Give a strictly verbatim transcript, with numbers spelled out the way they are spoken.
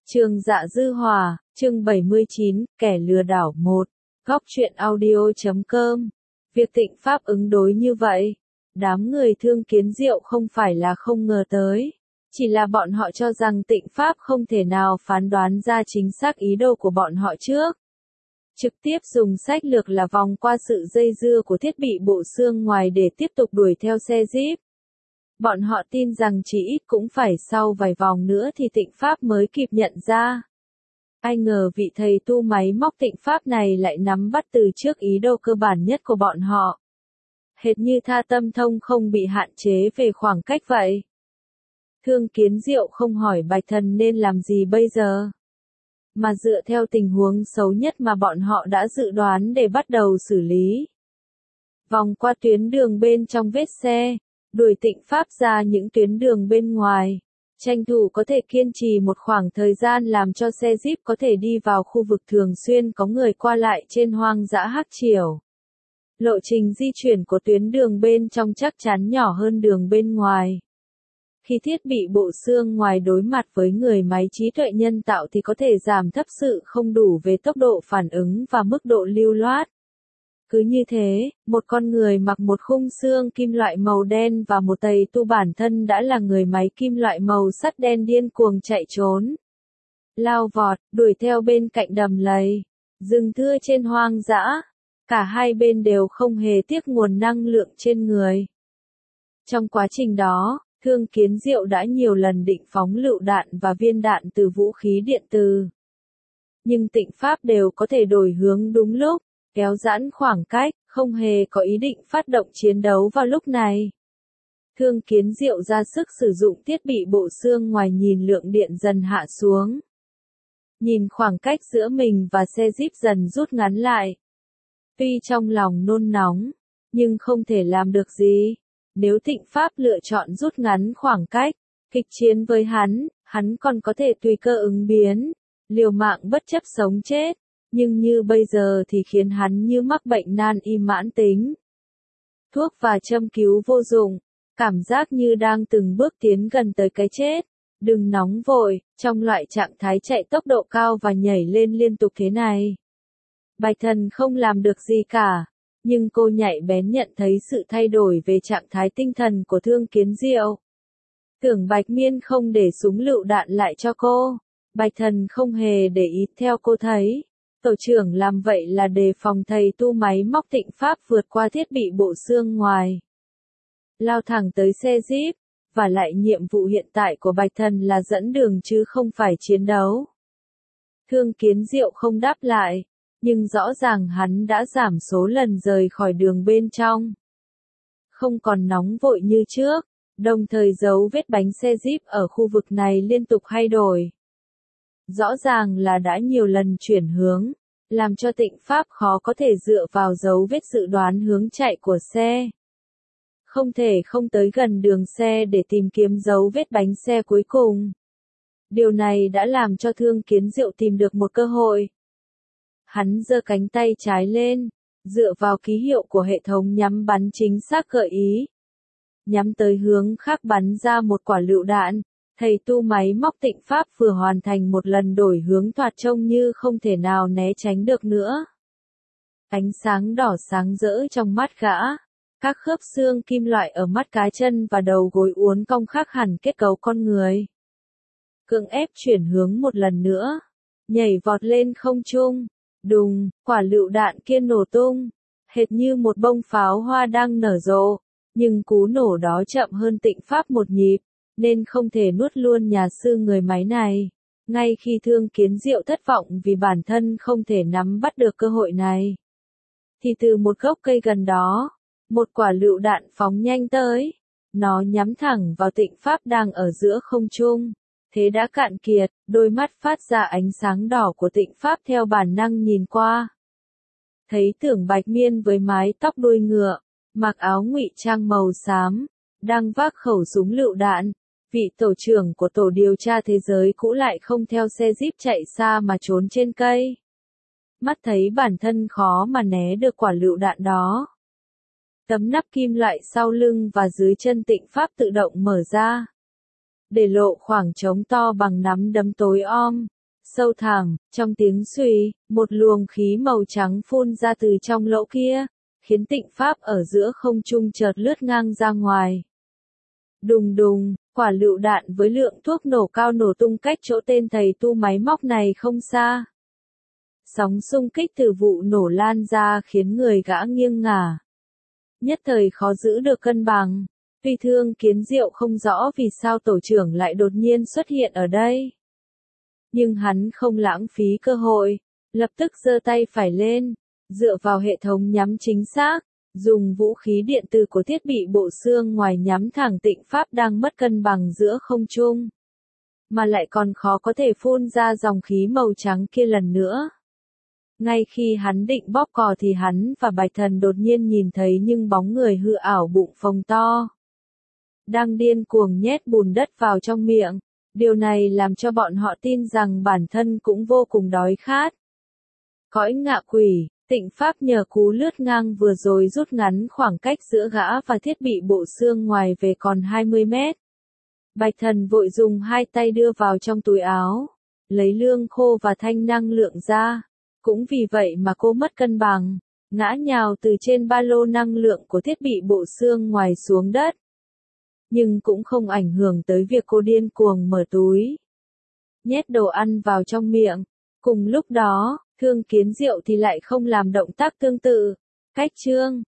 Trường Dạ Dư Hòa, chương bảy mươi chín, kẻ lừa đảo một. Góc truyện audio chấm com. Việc Tịnh Pháp ứng đối như vậy, đám người Thương Kiến Diệu không phải là không ngờ tới, chỉ là bọn họ cho rằng Tịnh Pháp không thể nào phán đoán ra chính xác ý đồ của bọn họ trước. Trực tiếp dùng sách lược là vòng qua sự dây dưa của thiết bị bộ xương ngoài để tiếp tục đuổi theo xe Jeep. Bọn họ tin rằng chỉ ít cũng phải sau vài vòng nữa thì Tịnh Pháp mới kịp nhận ra. Ai ngờ vị thầy tu máy móc Tịnh Pháp này lại nắm bắt từ trước ý đồ cơ bản nhất của bọn họ. Hệt như Tha Tâm Thông không bị hạn chế về khoảng cách vậy. Thương Kiến Diệu không hỏi Bạch Thần nên làm gì bây giờ, mà dựa theo tình huống xấu nhất mà bọn họ đã dự đoán để bắt đầu xử lý. Vòng qua tuyến đường bên trong vết xe, đuổi Tịnh Pháp ra những tuyến đường bên ngoài, tranh thủ có thể kiên trì một khoảng thời gian làm cho xe Jeep có thể đi vào khu vực thường xuyên có người qua lại trên hoang dã Hắc Triều. Lộ trình di chuyển của tuyến đường bên trong chắc chắn nhỏ hơn đường bên ngoài. Khi thiết bị bộ xương ngoài đối mặt với người máy trí tuệ nhân tạo thì có thể giảm thấp sự không đủ về tốc độ phản ứng và mức độ lưu loát. Cứ như thế, một con người mặc một khung xương kim loại màu đen và một tầy tu bản thân đã là người máy kim loại màu sắt đen điên cuồng chạy trốn, lao vọt, đuổi theo bên cạnh đầm lầy, rừng thưa trên hoang dã. Cả hai bên đều không hề tiếc nguồn năng lượng trên người. Trong quá trình đó, Thương Kiến Diệu đã nhiều lần định phóng lựu đạn và viên đạn từ vũ khí điện từ. Nhưng Tịnh Pháp đều có thể đổi hướng đúng lúc, kéo giãn khoảng cách, không hề có ý định phát động chiến đấu vào lúc này. Thương Kiến Diệu ra sức sử dụng thiết bị bộ xương ngoài nhìn lượng điện dần hạ xuống. Nhìn khoảng cách giữa mình và xe Jeep dần rút ngắn lại. Tuy trong lòng nôn nóng, nhưng không thể làm được gì. Nếu Tịnh Pháp lựa chọn rút ngắn khoảng cách, kịch chiến với hắn, hắn còn có thể tùy cơ ứng biến, liều mạng bất chấp sống chết. Nhưng như bây giờ thì khiến hắn như mắc bệnh nan y mãn tính. Thuốc và châm cứu vô dụng, cảm giác như đang từng bước tiến gần tới cái chết. Đừng nóng vội, trong loại trạng thái chạy tốc độ cao và nhảy lên liên tục thế này. Bạch Thần không làm được gì cả, nhưng cô nhạy bén nhận thấy sự thay đổi về trạng thái tinh thần của Thương Kiến Diệu. Tưởng Bạch Miên không để súng lựu đạn lại cho cô, Bạch Thần không hề để ý theo cô thấy. Tổ trưởng làm vậy là đề phòng thầy tu máy móc Tịnh Pháp vượt qua thiết bị bộ xương ngoài, lao thẳng tới xe Jeep, và lại nhiệm vụ hiện tại của Bạch Thần là dẫn đường chứ không phải chiến đấu. Thương Kiến Diệu không đáp lại, nhưng rõ ràng hắn đã giảm số lần rời khỏi đường bên trong. Không còn nóng vội như trước, đồng thời dấu vết bánh xe Jeep ở khu vực này liên tục thay đổi. Rõ ràng là đã nhiều lần chuyển hướng, làm cho Tịnh Pháp khó có thể dựa vào dấu vết dự đoán hướng chạy của xe. Không thể không tới gần đường xe để tìm kiếm dấu vết bánh xe cuối cùng. Điều này đã làm cho Thương Kiến Diệu tìm được một cơ hội. Hắn giơ cánh tay trái lên, dựa vào ký hiệu của hệ thống nhắm bắn chính xác gợi ý. Nhắm tới hướng khác bắn ra một quả lựu đạn. Thầy tu máy móc Tịnh Pháp vừa hoàn thành một lần đổi hướng thoạt trông như không thể nào né tránh được nữa. Ánh sáng đỏ sáng rỡ trong mắt gã. Các khớp xương kim loại ở mắt cá chân và đầu gối uốn cong khác hẳn kết cấu con người. Cưỡng ép chuyển hướng một lần nữa. Nhảy vọt lên không trung. Đùng, quả lựu đạn kia nổ tung. Hệt như một bông pháo hoa đang nở rộ. Nhưng cú nổ đó chậm hơn Tịnh Pháp một nhịp, nên không thể nuốt luôn nhà sư người máy này. Ngay khi Thương Kiến Diệu thất vọng vì bản thân không thể nắm bắt được cơ hội này, thì từ một gốc cây gần đó, một quả lựu đạn phóng nhanh tới. Nó nhắm thẳng vào Tịnh Pháp đang ở giữa không trung. Thế đã cạn kiệt, đôi mắt phát ra ánh sáng đỏ của Tịnh Pháp theo bản năng nhìn qua. Thấy Tưởng Bạch Miên với mái tóc đuôi ngựa, mặc áo ngụy trang màu xám, đang vác khẩu súng lựu đạn. Vị tổ trưởng của tổ điều tra thế giới cũ lại không theo xe Jeep chạy xa mà trốn trên cây. Mắt thấy bản thân khó mà né được quả lựu đạn đó. Tấm nắp kim loại sau lưng và dưới chân Tịnh Pháp tự động mở ra, để lộ khoảng trống to bằng nắm đấm tối om. Sâu thẳng, trong tiếng suy, một luồng khí màu trắng phun ra từ trong lỗ kia, khiến Tịnh Pháp ở giữa không trung chợt lướt ngang ra ngoài. Đùng đùng, quả lựu đạn với lượng thuốc nổ cao nổ tung cách chỗ tên thầy tu máy móc này không xa. Sóng xung kích từ vụ nổ lan ra khiến người gã nghiêng ngả. Nhất thời khó giữ được cân bằng. Tuy Thương Kiến Diệu không rõ vì sao tổ trưởng lại đột nhiên xuất hiện ở đây. Nhưng hắn không lãng phí cơ hội, lập tức giơ tay phải lên, dựa vào hệ thống nhắm chính xác, dùng vũ khí điện tử của thiết bị bộ xương ngoài nhắm thẳng Tịnh Pháp đang mất cân bằng giữa không trung. Mà lại còn khó có thể phun ra dòng khí màu trắng kia lần nữa. Ngay khi hắn định bóp cò thì hắn và Bạch Thần đột nhiên nhìn thấy những bóng người hư ảo bụng phồng to. Đang điên cuồng nhét bùn đất vào trong miệng. Điều này làm cho bọn họ tin rằng bản thân cũng vô cùng đói khát. Cõi ngạ quỷ, Tịnh Pháp nhờ cú lướt ngang vừa rồi rút ngắn khoảng cách giữa gã và thiết bị bộ xương ngoài về còn hai mươi mét. Bạch Thần vội dùng hai tay đưa vào trong túi áo, lấy lương khô và thanh năng lượng ra. Cũng vì vậy mà cô mất cân bằng, ngã nhào từ trên ba lô năng lượng của thiết bị bộ xương ngoài xuống đất. Nhưng cũng không ảnh hưởng tới việc cô điên cuồng mở túi, nhét đồ ăn vào trong miệng. Cùng lúc đó, Thương Kiến Diệu thì lại không làm động tác tương tự. Cách chương